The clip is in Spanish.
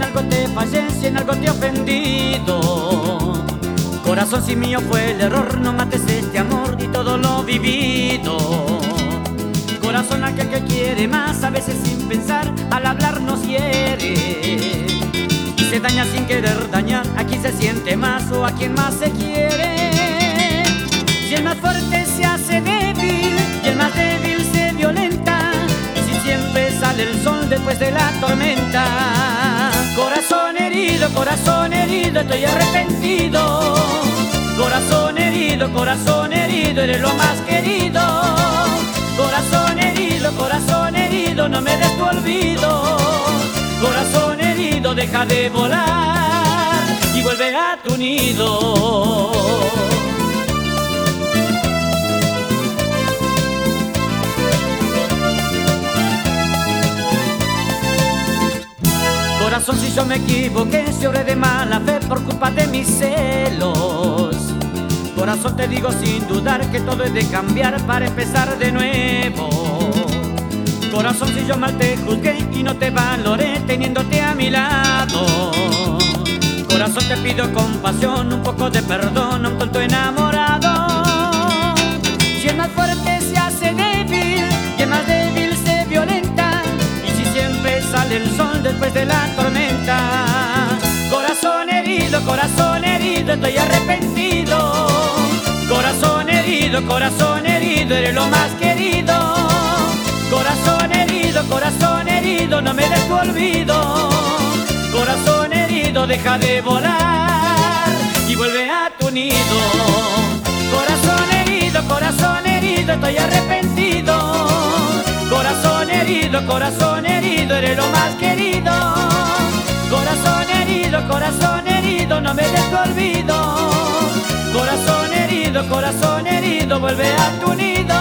algo te fallé, si en algo te he ofendido. Corazón, si mío fue el error, no mates este amor y todo lo vivido. Corazón, aquel que quiere más, a veces sin pensar, al hablar nos hiere. Y se daña sin querer dañar, a quien se siente más o a quien más se quiere. Si el más fuerte se hace débil y el más débil se violenta, y si siempre sale el sol después de la tormenta. Corazón herido, estoy arrepentido. Corazón herido, eres lo más querido. Corazón herido, no me des tu olvido. Corazón herido, deja de volar y vuelve a tu nido. Corazón, si yo me equivoqué, si obré de mala fe por culpa de mis celos. Corazón, te digo sin dudar que todo es de cambiar para empezar de nuevo. Corazón, si yo mal te juzgué y no te valoré teniéndote a mi lado. Corazón, te pido compasión, un poco de perdón a un tonto enamorado. Si el más fuerte se hace débil y el más débil se violenta, y si siempre sale el sol después de la tormenta. Corazón herido, estoy arrepentido. Corazón herido, eres lo más querido. Corazón herido, no me des tu olvido. Corazón herido, deja de volar y vuelve a tu nido. Corazón herido, estoy arrepentido. Corazón herido, eres lo más querido. Corazón herido, no me des tu olvido. Corazón herido, vuelve a tu nido.